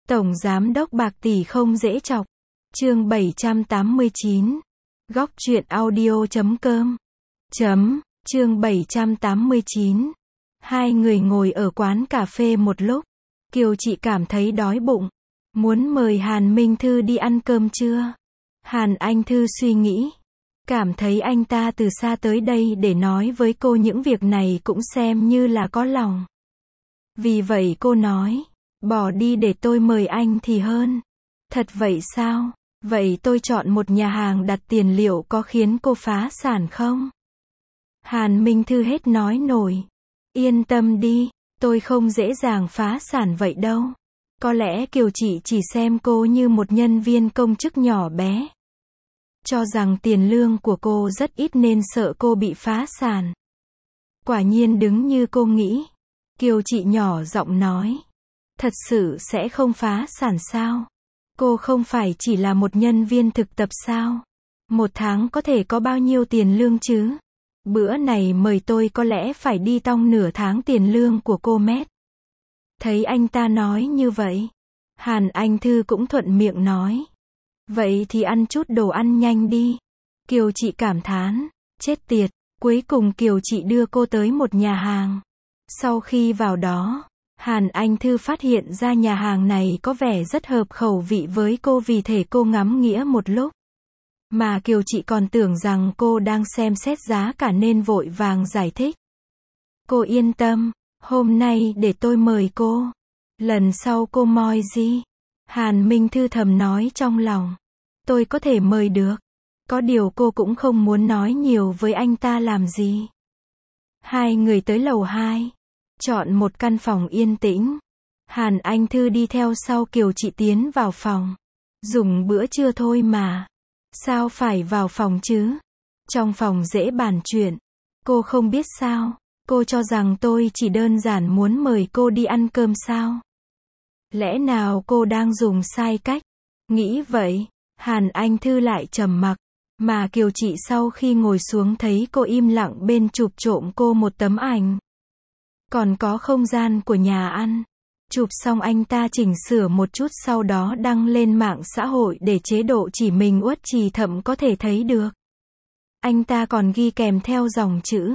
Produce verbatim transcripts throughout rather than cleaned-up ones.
Tổng giám đốc bạc tỷ không dễ chọc. Chương bảy trăm tám mươi chín. Góc truyện audio chấm com. Chấm, chương bảy trăm tám mươi chín. Hai người ngồi ở quán cà phê một lúc. Kiều chị cảm thấy đói bụng. Muốn mời Hàn Minh Thư đi ăn cơm trưa. Hàn Anh Thư suy nghĩ. Cảm thấy anh ta từ xa tới đây để nói với cô những việc này cũng xem như là có lòng. Vì vậy cô nói, bỏ đi để tôi mời anh thì hơn. Thật vậy sao? Vậy tôi chọn một nhà hàng đặt tiền liệu có khiến cô phá sản không? Hàn Minh Thư hết nói nổi. Yên tâm đi, tôi không dễ dàng phá sản vậy đâu. Có lẽ Kiều chị chỉ xem cô như một nhân viên công chức nhỏ bé. Cho rằng tiền lương của cô rất ít nên sợ cô bị phá sản. Quả nhiên đứng như cô nghĩ. Kiều chị nhỏ giọng nói. Thật sự sẽ không phá sản sao? Cô không phải chỉ là một nhân viên thực tập sao? Một tháng có thể có bao nhiêu tiền lương chứ? Bữa này mời tôi có lẽ phải đi tong nửa tháng tiền lương của cô mét. Thấy anh ta nói như vậy, Hàn Anh Thư cũng thuận miệng nói. Vậy thì ăn chút đồ ăn nhanh đi. Kiều chị cảm thán. Chết tiệt. Cuối cùng Kiều chị đưa cô tới một nhà hàng. Sau khi vào đó, Hàn Anh Thư phát hiện ra nhà hàng này có vẻ rất hợp khẩu vị với cô, vì thế cô ngắm nghía một lúc. Mà Kiều chị còn tưởng rằng cô đang xem xét giá cả nên vội vàng giải thích. Cô yên tâm, hôm nay để tôi mời cô. Lần sau cô moi gì? Hàn Minh Thư thầm nói trong lòng. Tôi có thể mời được. Có điều cô cũng không muốn nói nhiều với anh ta làm gì. Hai người tới lầu hai. Chọn một căn phòng yên tĩnh. Hàn Anh Thư đi theo sau Kiều chị tiến vào phòng. Dùng bữa trưa thôi mà. Sao phải vào phòng chứ? Trong phòng dễ bàn chuyện. Cô không biết sao? Cô cho rằng tôi chỉ đơn giản muốn mời cô đi ăn cơm sao? Lẽ nào cô đang dùng sai cách? Nghĩ vậy, Hàn Anh Thư lại trầm mặc. Mà Kiều chị sau khi ngồi xuống thấy cô im lặng bên chụp trộm cô một tấm ảnh. Còn có không gian của nhà ăn. Chụp xong anh ta chỉnh sửa một chút sau đó đăng lên mạng xã hội để chế độ chỉ mình Uất Trì Thậm có thể thấy được. Anh ta còn ghi kèm theo dòng chữ.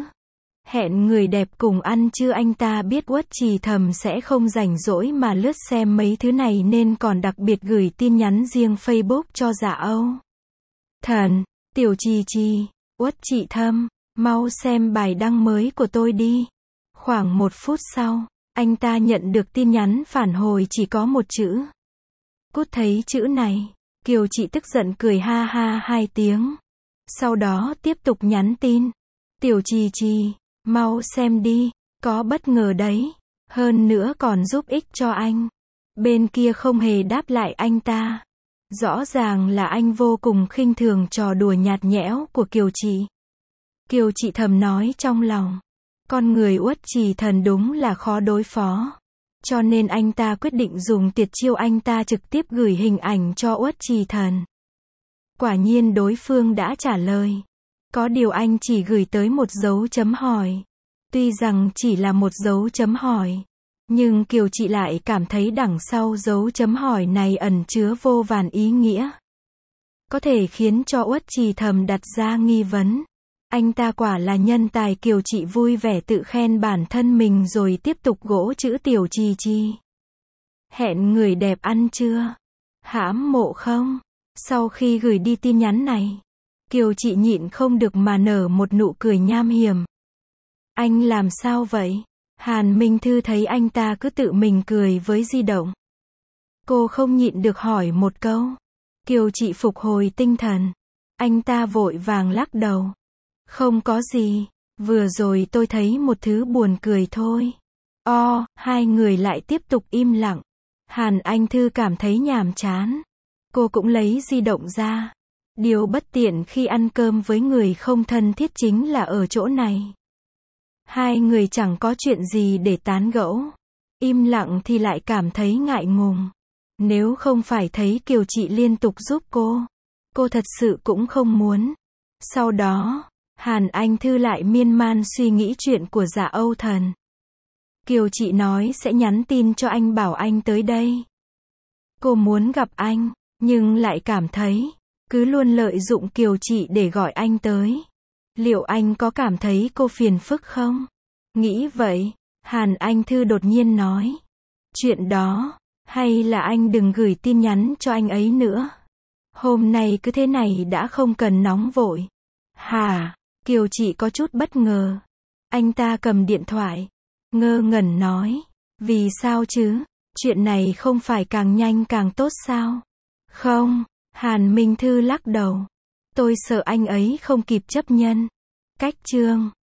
Hẹn người đẹp cùng ăn trưa. Anh ta biết Uất Trì Thầm sẽ không rảnh rỗi mà lướt xem mấy thứ này nên còn đặc biệt gửi tin nhắn riêng Facebook cho Dạ Âu Thần. Tiểu Trì Trì, Uất chị Thâm, mau xem bài đăng mới của tôi đi. Khoảng một phút sau, anh ta nhận được tin nhắn phản hồi chỉ có một chữ. Cút. Thấy chữ này, Kiều chị tức giận cười ha ha hai tiếng. Sau đó tiếp tục nhắn tin. Tiểu Trì Trì, mau xem đi, có bất ngờ đấy. Hơn nữa còn giúp ích cho anh. Bên kia không hề đáp lại anh ta. Rõ ràng là anh vô cùng khinh thường trò đùa nhạt nhẽo của Kiều chị. Kiều chị thầm nói trong lòng. Con người Uất Trì Thần đúng là khó đối phó. Cho nên anh ta quyết định dùng tuyệt chiêu, anh ta trực tiếp gửi hình ảnh cho Uất Trì Thần. Quả nhiên đối phương đã trả lời. Có điều anh chỉ gửi tới một dấu chấm hỏi. Tuy rằng chỉ là một dấu chấm hỏi. Nhưng Kiều chị lại cảm thấy đằng sau dấu chấm hỏi này ẩn chứa vô vàn ý nghĩa. Có thể khiến cho Uất Trì Thầm đặt ra nghi vấn. Anh ta quả là nhân tài. Kiều chị vui vẻ tự khen bản thân mình rồi tiếp tục gõ chữ Tiểu Trì Trì. Hẹn người đẹp ăn trưa. Hãm mộ không? Sau khi gửi đi tin nhắn này, Kiều chị nhịn không được mà nở một nụ cười nham hiểm. Anh làm sao vậy? Hàn Minh Thư thấy anh ta cứ tự mình cười với di động. Cô không nhịn được hỏi một câu. Kiều chị phục hồi tinh thần. Anh ta vội vàng lắc đầu. Không có gì. Vừa rồi tôi thấy một thứ buồn cười thôi. O, hai người lại tiếp tục im lặng. Hàn Anh Thư cảm thấy nhàm chán. Cô cũng lấy di động ra. Điều bất tiện khi ăn cơm với người không thân thiết chính là ở chỗ này. Hai người chẳng có chuyện gì để tán gẫu. Im lặng thì lại cảm thấy ngại ngùng. Nếu không phải thấy Kiều chị liên tục giúp cô, cô thật sự cũng không muốn. Sau đó, Hàn Anh Thư lại miên man suy nghĩ chuyện của Dạ Âu Thần. Kiều chị nói sẽ nhắn tin cho anh bảo anh tới đây. Cô muốn gặp anh, nhưng lại cảm thấy, cứ luôn lợi dụng Kiều Trị để gọi anh tới. Liệu anh có cảm thấy cô phiền phức không? Nghĩ vậy, Hàn Anh Thư đột nhiên nói. Chuyện đó, hay là anh đừng gửi tin nhắn cho anh ấy nữa. Hôm nay cứ thế này đã không cần nóng vội. Hả? Kiều Trị có chút bất ngờ. Anh ta cầm điện thoại, ngơ ngẩn nói. Vì sao chứ? Chuyện này không phải càng nhanh càng tốt sao? Không, Hàn Minh Thư lắc đầu. Tôi sợ anh ấy không kịp chấp nhận. Cách chương